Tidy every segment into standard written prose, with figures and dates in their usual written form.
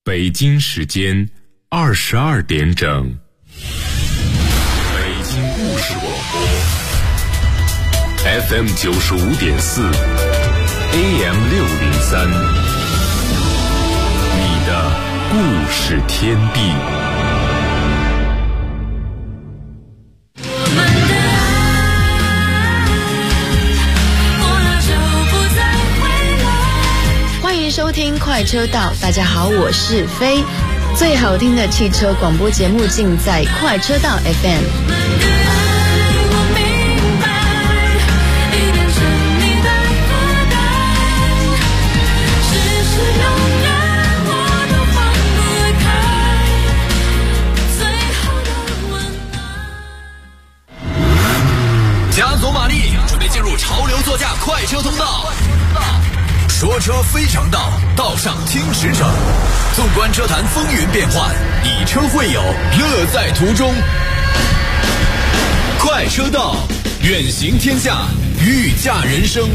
北京时间22点整，北京故事广播 FM 95.4 AM 603，你的故事天地。 收听快车道，大家好，我是飞。最好听的汽车广播节目尽在快车道 FM。 加足马力，准备进入潮流座驾快车通道。说车非常道，道上听驰骋。纵观车坛风云变幻，以车会友，乐在途中。快车道，远行天下，御驾人生。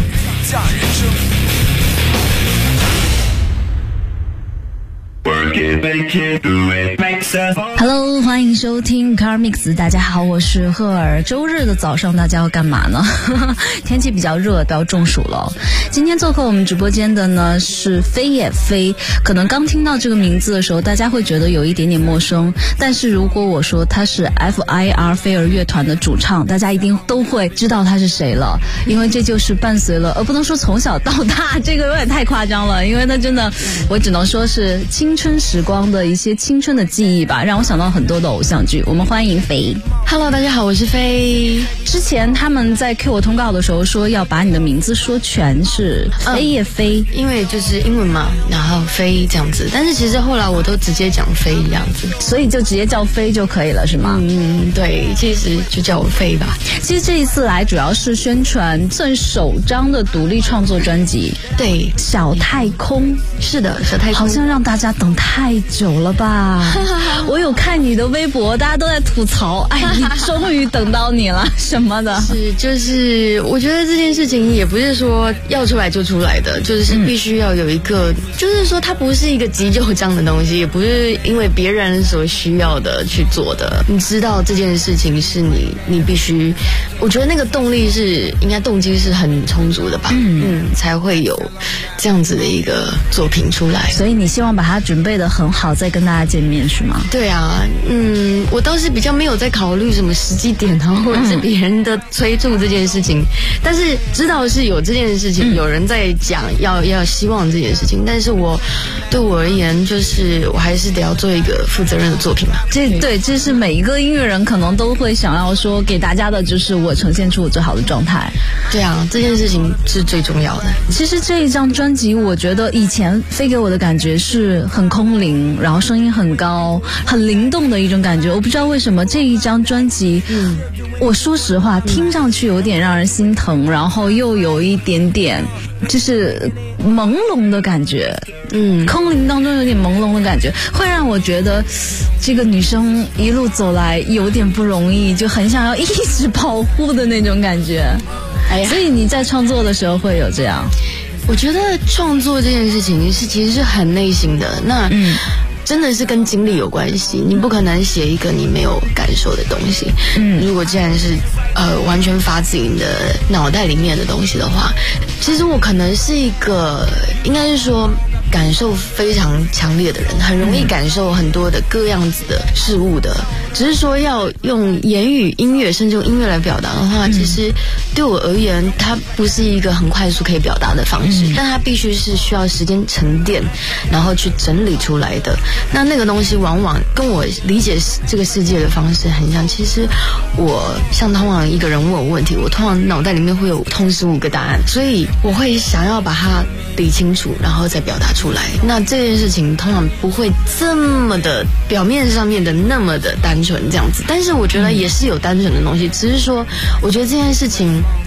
Hello， 欢迎收听 Car Mix， 大家好，我是赫尔。周日的早上大家要干嘛呢？天气比较热，不要中暑了。今天做客我们直播间的呢是飞也飞，可能刚听到这个名字的时候，大家会觉得有一点点陌生，但是如果我说他是 FIR 飞儿乐团的主唱，大家一定都会知道他是谁了，因为这就是伴随了不能说从小到大，这个有点太夸张了，因为他真的，我只能说是青春时光的一些青春的记忆吧，让我想到很多的偶像剧。我们欢迎飞。 Hello， 大家好，我是飞。 之前他们在 Q 我通告的时候说要把你的名字说全是飞也飞， 因为就是英文嘛，然后飞这样子。但是其实后来我都直接讲飞这样子， 所以就直接叫飞就可以了，是吗？ 对，其实就叫我飞吧。 其实这一次来主要是宣传算首张的独立创作专辑， 对， 小太空。 是的，小太空。 好像让大家等太久了吧？我有看你的微博，大家都在吐槽，哎，你终于等到你了什么的。 是，就是我觉得这件事情也不是说要出来就出来的，就是必须要有一个，就是说它不是一个急就章的东西，也不是因为别人所需要的去做的。你知道这件事情是你必须，我觉得那个动力是应该动机是很充足的吧，才会有这样子的一个作品出来。 所以你希望把它准备得很好，再跟大家见面是吗？ 对啊，我倒是比较没有在考虑什么时机点啊，或者是别人的催促这件事情，但是知道是有这件事情，有人在讲要希望这件事情，但是对我而言，就是我还是得要做一个负责任的作品嘛。 这是每一个音乐人可能都会想要说给大家的，就是我呈现出我最好的状态。 对啊，这件事情是最重要的。 其实这一张专辑，我觉得以前飞给我的感觉是很空灵，然后声音很高，很灵动的一种感觉。我不知道为什么这一张专辑，我说实话，听上去有点让人心疼，然后又有一点点就是朦胧的感觉。空灵当中有点朦胧的感觉，会让我觉得这个女生一路走来有点不容易，就很想要一直保护的那种感觉。哎呀，所以你在创作的时候会有这样？ 我觉得创作这件事情其实是很内心的，那真的是跟经历有关系，你不可能写一个你没有感受的东西。如果既然是完全发自你的脑袋里面的东西的话，其实我可能是一个应该是说感受非常强烈的人，很容易感受很多的各样子的事物的。只是说要用言语、音乐，甚至用音乐来表达的话，其实对我而言，它不是一个很快速可以表达的方式，但它必须是需要时间沉淀，然后去整理出来的。那个东西往往跟我理解这个世界的方式很像。其实我像通常一个人问我问题，我通常脑袋里面会有同时5个答案，所以我会想要把它理清楚，然后再表达出来。那这件事情通常不会这么的表面上面的那么的单纯这样子，但是我觉得也是有单纯的东西，只是说我觉得这件事情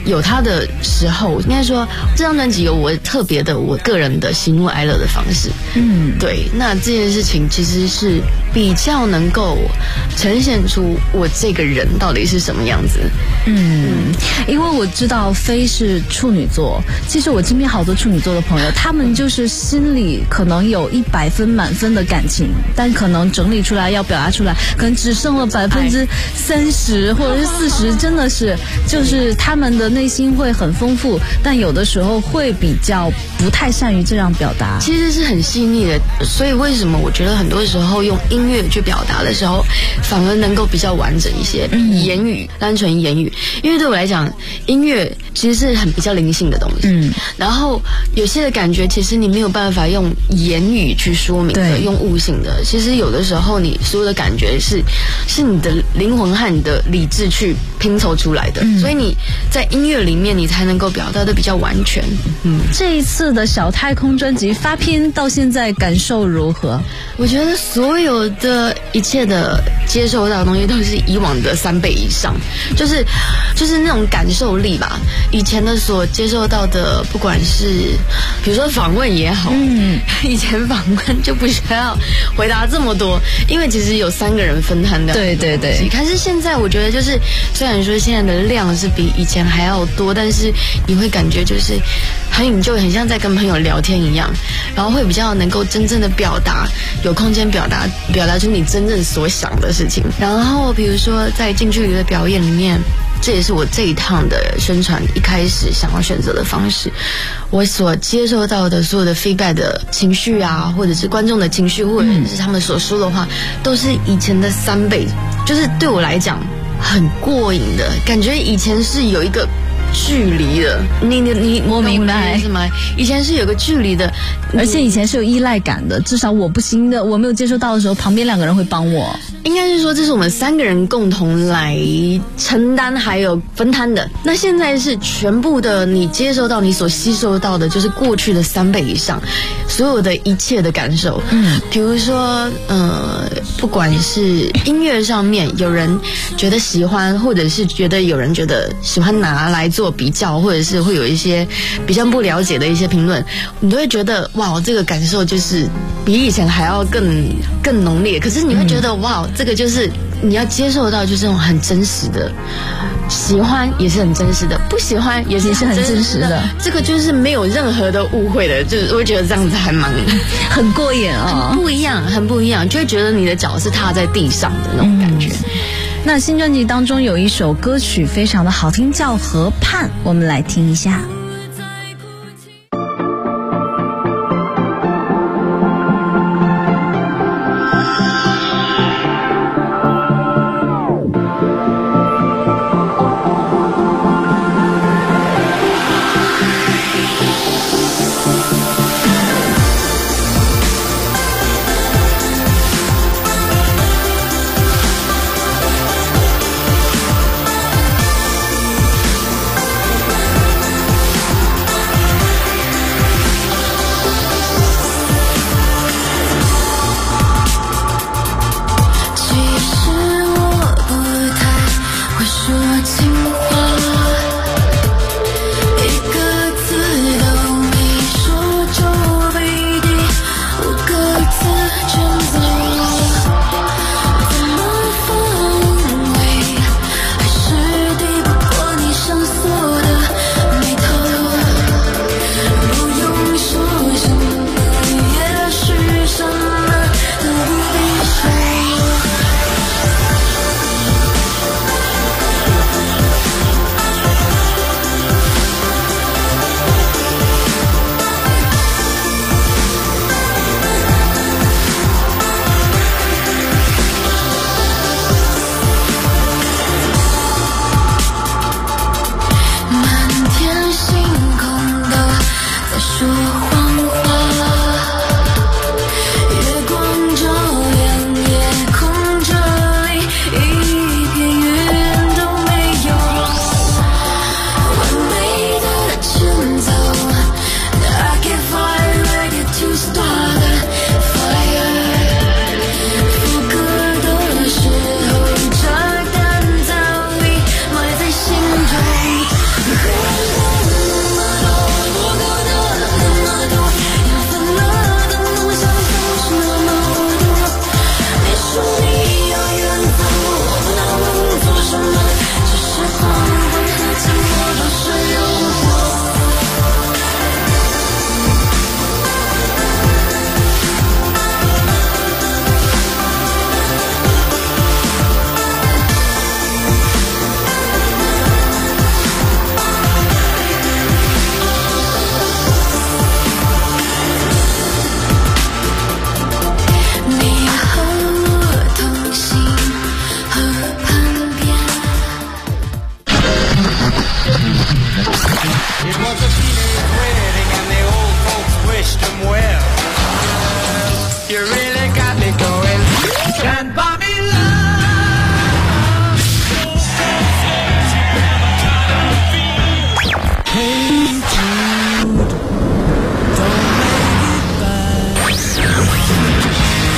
有它的时候，应该说这张专辑有我特别的我个人的喜怒哀乐的方式。对，那这件事情其实是比较能够呈现出我这个人到底是什么样子。 因为我知道飞是处女座，其实我身边好多处女座的朋友，他们就是心里可能有100分满分的感情，但可能整理出来要表达出来，可能只剩了30%或者是40%，真的是就是他们的内心会很丰富，但有的时候会比较不太善于这样表达。 其实是很细腻的，所以为什么我觉得很多时候用音乐去表达的时候，反而能够比较完整一些，比言语单纯言语。因为对我来讲，音乐其实是很比较灵性的东西。然后有些的感觉，其实你没有办法用言语去说明的，用悟性的。其实有的时候，你所有的感觉是你的灵魂和你的理智去拼凑出来的。所以你在音乐里面，你才能够表达的比较完全。 这一次的小太空专辑发片到现在感受如何？ 我觉得所有的一切的接受到的东西都是以往的3倍以上，就是那种感受力吧。以前的所接受到的，不管是比如说访问也好，以前访问就不需要回答这么多，因为其实有3个人分摊的。 对。 可是现在我觉得就是虽然说现在的量是比以前还要多，但是你会感觉就是很像在跟朋友聊天一样，然后会比较能够真正的表达，有空间表达出你真正所想的事情。然后比如说在近距离的表演里面，这也是我这一趟的宣传一开始想要选择的方式。我所接受到的所有的 feedback 的情绪啊，或者是观众的情绪，或者是他们所说的话，都是以前的3倍，就是对我来讲很过瘾的感觉。以前是有一个距离的， 我明白是吗？以前是有个距离的， 而且以前是有依赖感的，至少我不行的，我没有接受到的时候，旁边2个人会帮我。 应该是说这是我们3个人共同来承担还有分摊的。那现在是全部的你接受到，你所吸收到的就是过去的3倍以上，所有的一切的感受。比如说不管是音乐上面有人觉得喜欢，或者是觉得有人觉得喜欢拿来做比较，或者是会有一些比较不了解的一些评论，你都会觉得哇，这个感受就是比以前还要更浓烈。可是你会觉得哇，这个就是你要接受到，就是这种很真实的喜欢也是很真实的，不喜欢也是很真实的。这个就是没有任何的误会的，就是我会觉得这样子还很过瘾啊， 很不一样，就会觉得你的脚是踏在地上的那种感觉。 那新专辑当中有一首歌曲非常的好听，叫《河畔》，我们来听一下。 It was a teenage wedding and the old folks wished him well. You really got me going. Can't buy me love. Hey Jude, don't make it bad.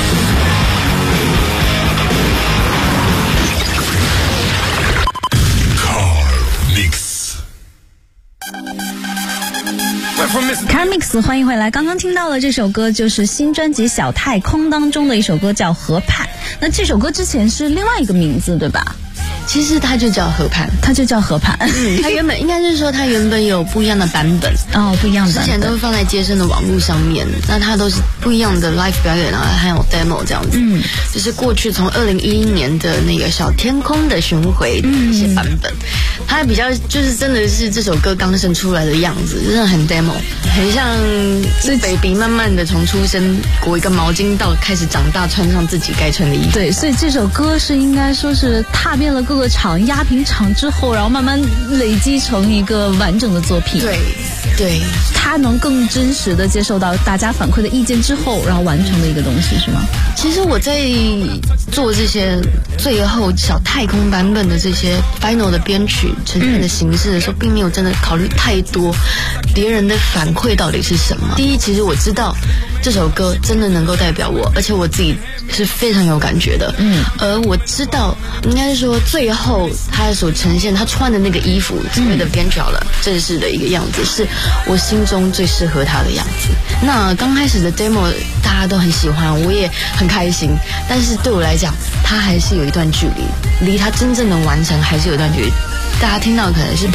Carmix 欢迎回来。刚刚听到的这首歌就是新专辑《小太空》当中的一首歌，叫《河畔》。那这首歌之前是另外一个名字，对吧？ 其实它就叫河畔， 它就叫河畔。 它原本应该是说它原本有不一样的版本哦，不一样的版本， 之前都是放在街声的网络上面，那它都是不一样的 live 表演啊，还有 demo 这样子。就是过去从2011年的那个小天空的巡回一些版本，它比较就是真的是这首歌刚生出来的样子，真的很 demo， 很像是 baby 慢慢的从出生裹一个毛巾到开始长大，穿上自己该穿的衣服。 对，所以这首歌是应该说是踏遍了各个场压平场之后，然后慢慢累积成一个完整的作品。 对， 它能更真实的接受到大家反馈的意见之后，然后完成的一个东西，是吗？ 其实我在做这些最后小太空版本的这些 final 的编曲呈现的形式的时候，并没有真的考虑太多别人的反馈到底是什么。第一，其实我知道这首歌真的能够代表我，而且我自己是非常有感觉的。而我知道，应该是说最后他所呈现他穿的那个衣服，所谓的编曲好了，正式的一个样子，是我心中最适合他的样子。那刚开始的 demo 大家都很喜欢，我也很开心，但是对我来讲，它还是有一段距离，离它真正能完成还是有一段距离。大家听到可能是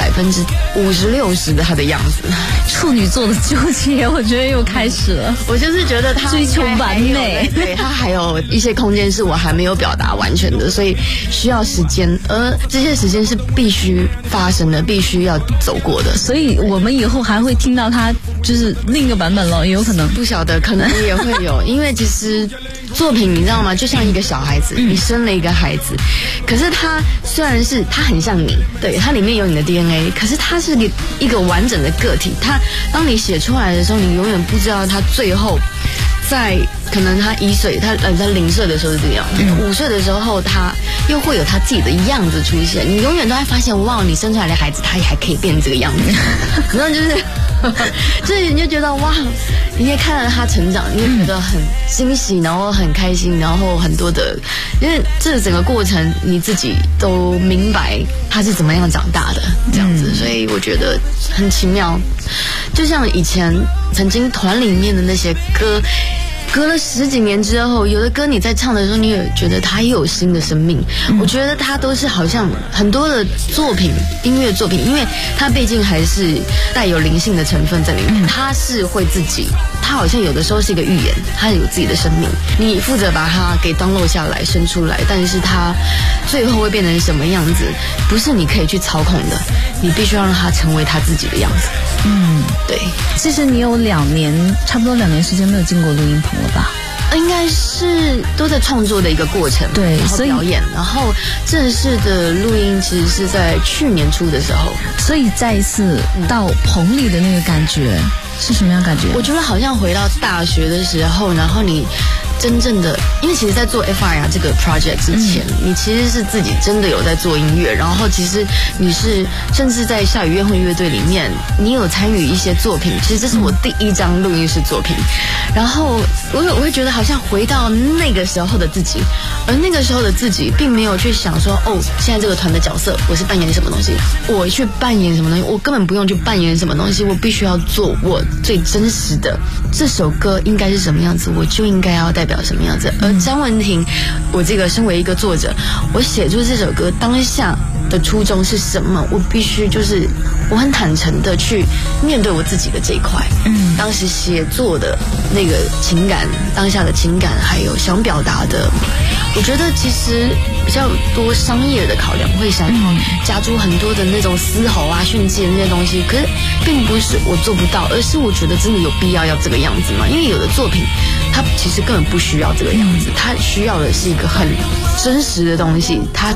50%-60%的他的样子。 处女座的纠结，我觉得又开始了。 我就是觉得他追求完美， 对，他还有一些空间是我还没有表达完全的，所以需要时间，而这些时间是必须发生的，必须要走过的。 所以我们以后还会听到他就是另一个版本了，也有可能。 不晓得，可能也会有，因为其实作品你知道吗？就像一个小孩子，你生了一个孩子，可是他虽然是他很像你，对，它里面有你的 DNA， 可是它是一个完整的个体。他当你写出来的时候，你永远不知道他最后在可能他1岁，他0岁的时候是这样，5岁的时候他又会有他自己的样子出现。你永远都会发现，哇，你生出来的孩子他也还可以变这个样子，然后就是所以你就觉得哇，你也看到他成长，你也觉得很欣喜，然后很开心，然后很多的，因为这整个过程你自己都明白他是怎么样长大的这样子，所以我觉得很奇妙。就像以前曾经团里面的那些歌，隔了10几年之后，有的歌你在唱的时候，你也觉得它又有新的生命。我觉得它都是好像很多的作品，音乐作品，因为它毕竟还是带有灵性的成分在里面，它是会自己，它好像有的时候是一个预言，它有自己的生命，你负责把它给download下来生出来，但是它最后会变成什么样子，不是你可以去操控的，你必须要让它成为它自己的样子。对。 其实你有差不多2年时间没有进过录音棚了吧？ 应该是都在创作的一个过程， 对， 然后表演，然后正式的录音其实是在去年初的时候， 所以再一次到棚里的那个感觉是什么样感觉？ 我觉得好像回到大学的时候，然后你真正的，因为其实在做 FIR 这个 project 之前，你其实是自己真的有在做音乐，然后其实你是甚至在下雨乐会乐队里面，你有参与一些作品，其实这是我第1张录音室作品，然后我会觉得好像回到那个时候的自己，而那个时候的自己并没有去想说，哦，现在这个团的角色我是扮演什么东西，我去扮演什么东西，我根本不用去扮演什么东西，我必须要做我最真实的，这首歌应该是什么样子，我就应该要代表什么样子。而张文婷，我这个身为一个作者，我写出这首歌当下的初衷是什么，我必须就是我很坦诚的去面对我自己的这一块，当时写作的那个情感，当下的情感，还有想表达的，我觉得其实比较多商业的考量，会想加诸很多的那种嘶吼啊、炫技的那些东西，可是并不是我做不到，而是我觉得真的有必要这个样子吗？因为有的作品它其实根本不需要这个样子，它需要的是一个很真实的东西，它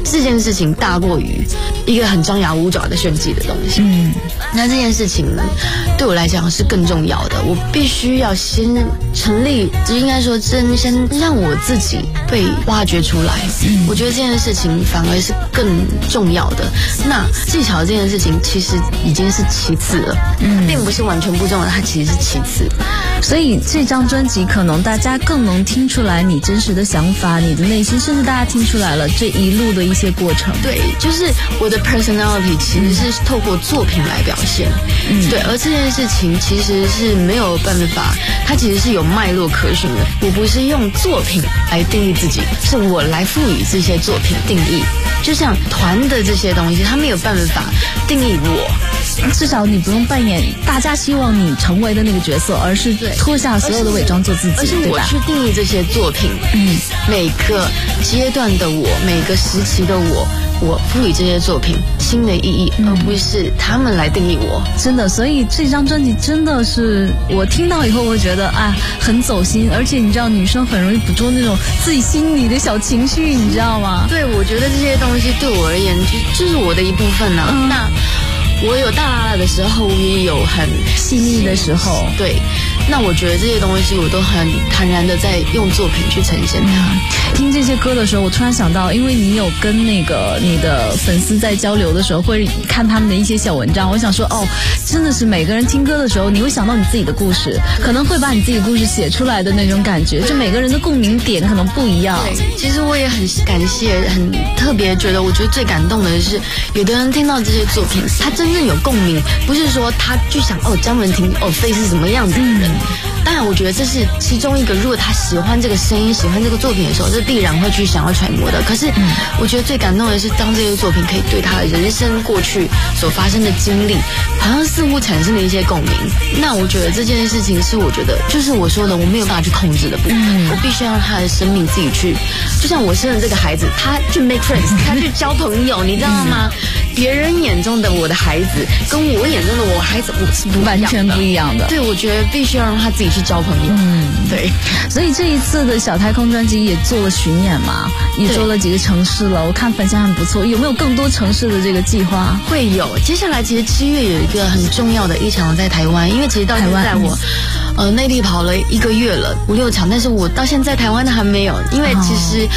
这件事情大过于一个很张牙舞爪的炫技的东西。那这件事情呢，对我来讲是更重要的。我必须要先成立，就应该说先让我自己被挖掘出来。我觉得这件事情反而是更重要的。那技巧这件事情其实已经是其次了，并不是完全不重要，它其实是其次。 所以这张专辑可能大家更能听出来你真实的想法，你的内心，甚至大家听出来了这一路的一些过程。 对，就是我的 personality 其实是透过作品来表现。对，而这件事情其实是没有办法，它其实是有脉络可循的。我不是用作品来定义自己，是我来赋予这些作品定义。就像团的这些东西，它没有办法定义我。 至少你不用扮演大家希望你成为的那个角色，而是脱下所有的伪装做自己， 而是我对吧？ 去定义这些作品，每个阶段的我，每个时期的我赋予这些作品新的意义，而不是他们来定义我。 真的，所以这张专辑真的是我听到以后，我觉得很走心，而且你知道，女生很容易捕捉那种自己心里的小情绪，你知道吗？ 对，我觉得这些东西对我而言，就是我的一部分呢。那我有大拉拉的时候，我也有很细腻的时候。 对，那我觉得这些东西我都很坦然的在用作品去呈现它。 听这些歌的时候，我突然想到，因为你有跟那个你的粉丝在交流的时候，会看他们的一些小文章，我想说，真的是每个人听歌的时候，你会想到你自己的故事，可能会把你自己的故事写出来的那种感觉，就每个人的共鸣点可能不一样。 对，其实我也很感谢，很特别觉得，我觉得最感动的是，有的人听到这些作品，他真正有共鸣，不是说他就想张文婷飞是什么样子的人。当然，我觉得这是其中一个，如果他喜欢这个声音、喜欢这个作品的时候，这必然会去想要揣摩的。可是，我觉得最感动的是，当这些作品可以对他的人生过去所发生的经历，好像似乎产生了一些共鸣。那我觉得这件事情是我觉得，就是我说的，我没有办法去控制的部分，我必须要让他的生命自己去，就像我生的这个孩子，他去 make friends， 他去交朋友，你知道吗？别人眼中的我的孩子，跟我眼中的我孩子，我是不完全不一样的。 对，我觉得必须要让他自己去交朋友。对。 所以这一次的小太空专辑也做了巡演嘛，也做了几个城市了，我看反响很不错。有没有更多城市的这个计划？ 会有，接下来其实7月有一个很重要的一场在台湾，因为其实到现在我内地跑了1个月了，5、6场，但是我到现在台湾的还没有，因为其实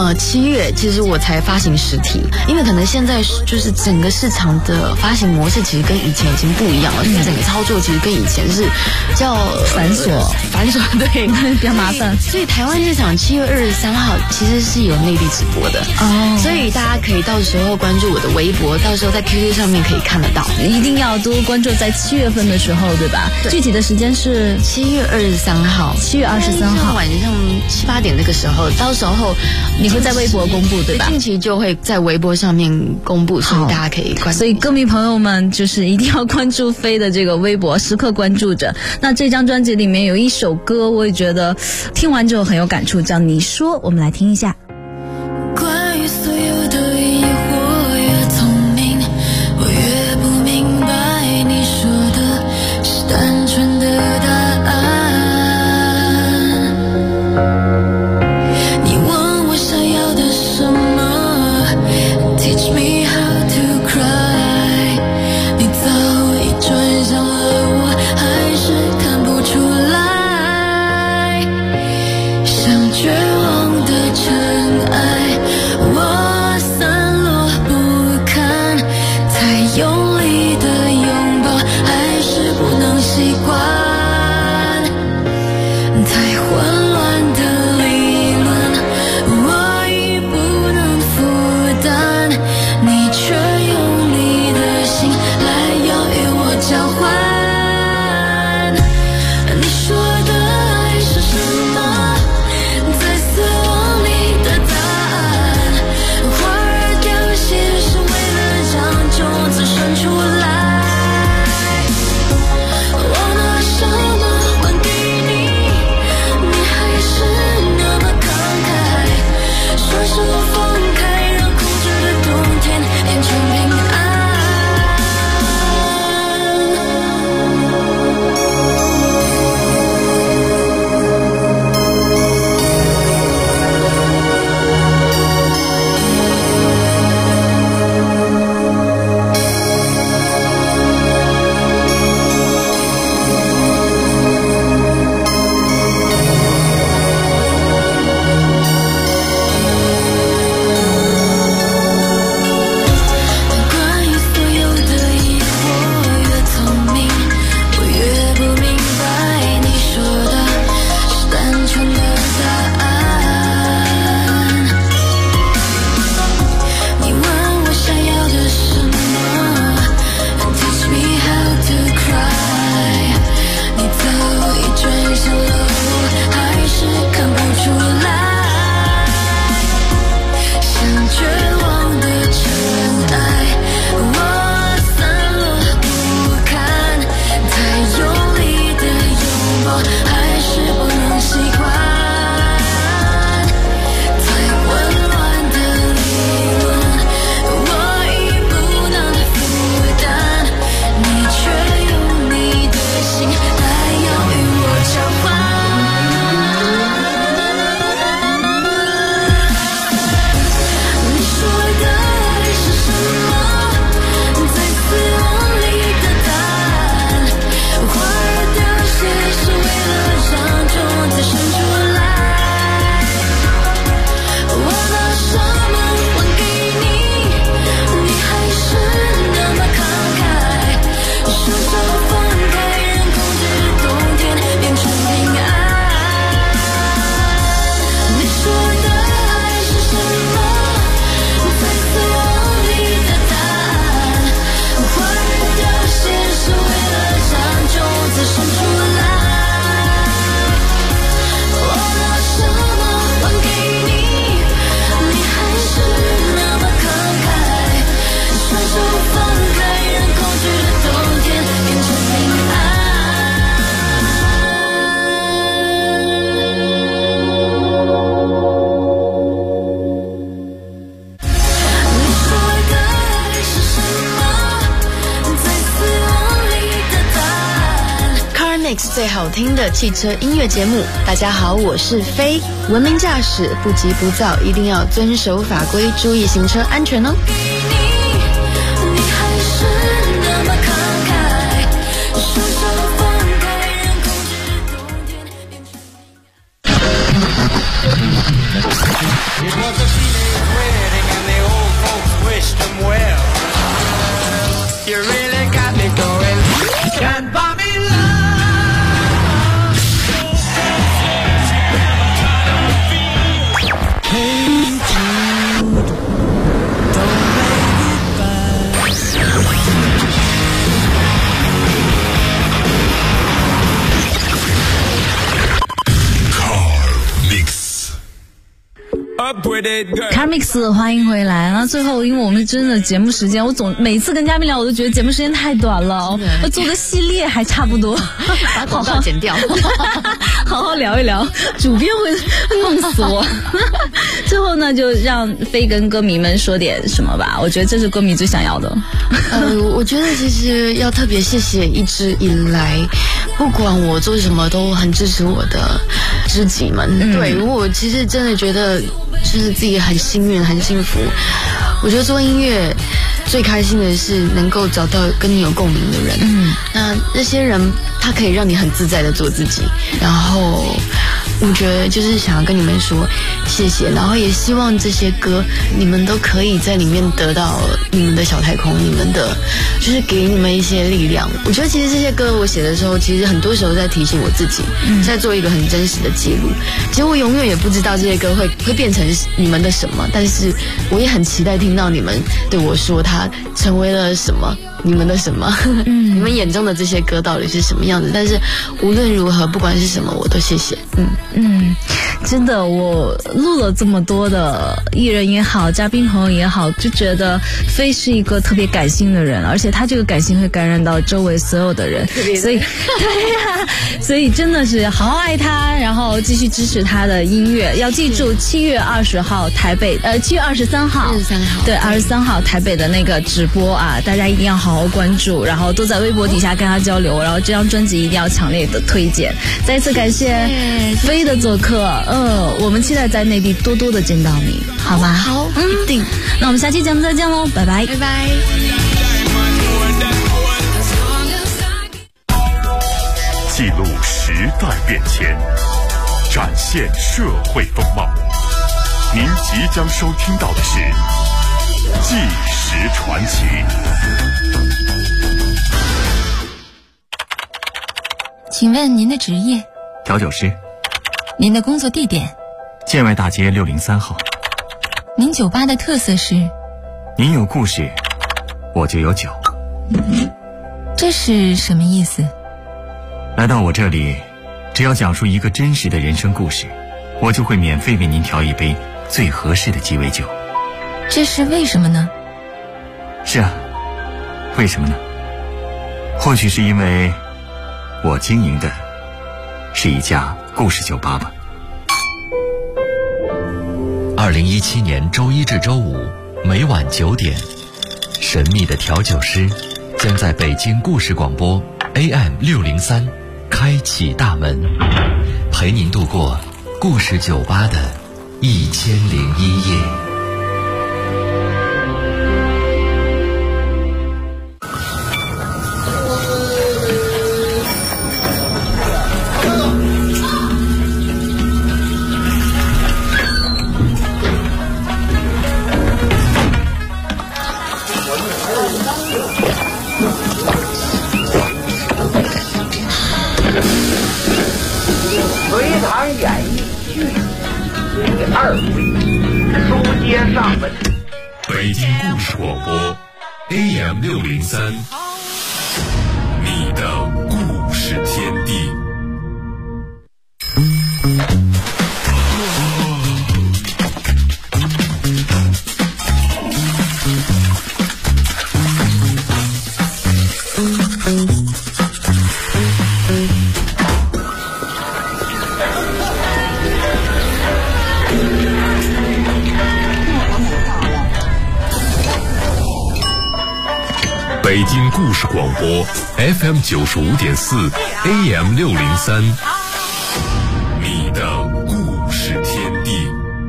7月其实我才发行实体，因为可能现在就是整个市场的发行模式其实跟以前已经不一样了，所以整个操作其实跟以前是较繁琐， 对， 比较麻烦。 所以台湾这场7月23号其实是有内地直播的所以大家可以到时候关注我的微博，到时候在 QQ 上面可以看得到。 一定要多关注在7月份的时候，对吧？对，具体的时间是 7月23号 ，7月23号晚上7、8点那个时候，到时候你会在微博公布，对吧？ 近期就会在微博上面公布，所以大家可以关注。 所以歌迷朋友们就是一定要关注飞的这个微博，时刻关注着。那这张专辑里面有一首歌，我也觉得听完之后很有感触，叫《你说》，我们来听一下。 关于所有的疑惑，越聪明，我越不明白你说的是单纯的答案。你问我想要的什么 ，Teach me how to cry。你早已转向了我，还是看不出来，像绝望的城。 Mix 最好听的汽车音乐节目。大家好，我是飞。文明驾驶，不急不躁，一定要遵守法规，注意行车安全哦。 你还是那么慷慨，双手放开，让控制冬天变成。 It was a teenage wedding and the old folks wished them well. You really got me going. Can't buy me love. Hey Jude, don't make it bad. Car Mix。 Carmix 欢迎回来。那最后，因为我们真的节目时间，我每次跟嘉宾聊，我都觉得节目时间太短了，我做个系列还差不多， 把广告剪掉， 好好聊一聊，主编会弄死我。最后呢，就让飞跟歌迷们说点什么吧，我觉得这是歌迷最想要的。 我觉得其实要特别谢谢一直以来，不管我做什么都很支持我的知己们。对，我其实真的觉得就是自己很幸运很幸福。我觉得做音乐最开心的是能够找到跟你有共鸣的人。那些人他可以让你很自在的做自己，然后我觉得就是想要跟你们说谢谢，然后也希望这些歌你们都可以在里面得到你们的小太空，你们的就是给你们一些力量。我觉得其实这些歌我写的时候，其实很多时候在提醒我自己，在做一个很真实的记录。其实我永远也不知道这些歌会变成你们的什么，但是我也很期待听到你们对我说它成为了什么，你们的什么，你们眼中的这些歌到底是什么样子。但是无论如何，不管是什么，我都谢谢。 真的，我录了这么多的艺人也好，嘉宾朋友也好，就觉得飞是一个特别感性的人，而且他这个感性会感染到周围所有的人，所以对呀，所以真的是好好爱他，然后继续支持他的音乐。要记住7月20号台北7月23号对23号台北的那个直播啊，大家一定要好好关注，然后都在微博底下跟他交流，然后这张专辑一定要强烈的推荐。再一次感谢飞的做客，我们期待在内地多多的见到你，好吧？ 好，一定。 那我们下期节目再见喽，拜拜， 拜拜。 记录时代变迁，展现社会风貌。您即将收听到的是《纪实传奇》。 请问您的职业？ 调酒师。 您的工作地点？ 建外大街603号。 您酒吧的特色是？ 您有故事，我就有酒。 这是什么意思？ 来到我这里，只要讲述一个真实的人生故事，我就会免费为您调一杯最合适的鸡尾酒。 这是为什么呢？ 是啊，为什么呢？或许是因为我经营的是一家故事酒吧吧。 2017年周一至周五每晚9点，神秘的调酒师将在北京故事广播 AM603开启大门，陪您度过故事酒吧的1001夜。 隋唐演义续第2回，书接上文。 北京故事广播 AM603，你的故事天地。北京故事广播 FM 95.4 AM 603，你的故事天地。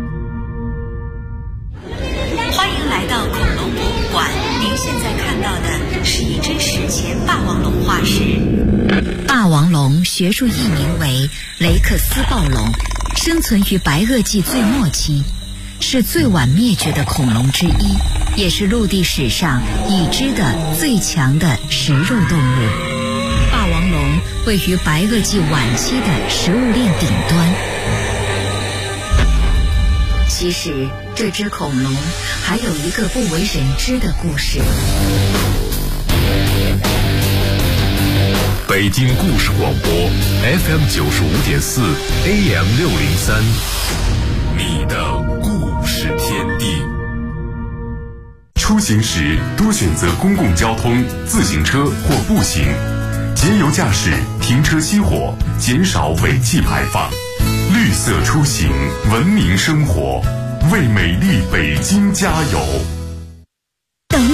欢迎来到恐龙博物馆，您现在看到的是一只史前霸王龙化石。 霸王龙学术译名为雷克斯暴龙，生存于白垩纪最末期，是最晚灭绝的恐龙之一，也是陆地史上已知的最强的食肉动物。霸王龙位于白垩纪晚期的食物链顶端。其实这只恐龙还有一个不为人知的故事。 北京故事广播 FM 95.4 AM 603，你的故事天地。 出行时多选择公共交通、自行车或步行，节油驾驶，停车熄火，减少尾气排放。绿色出行，文明生活，为美丽北京加油。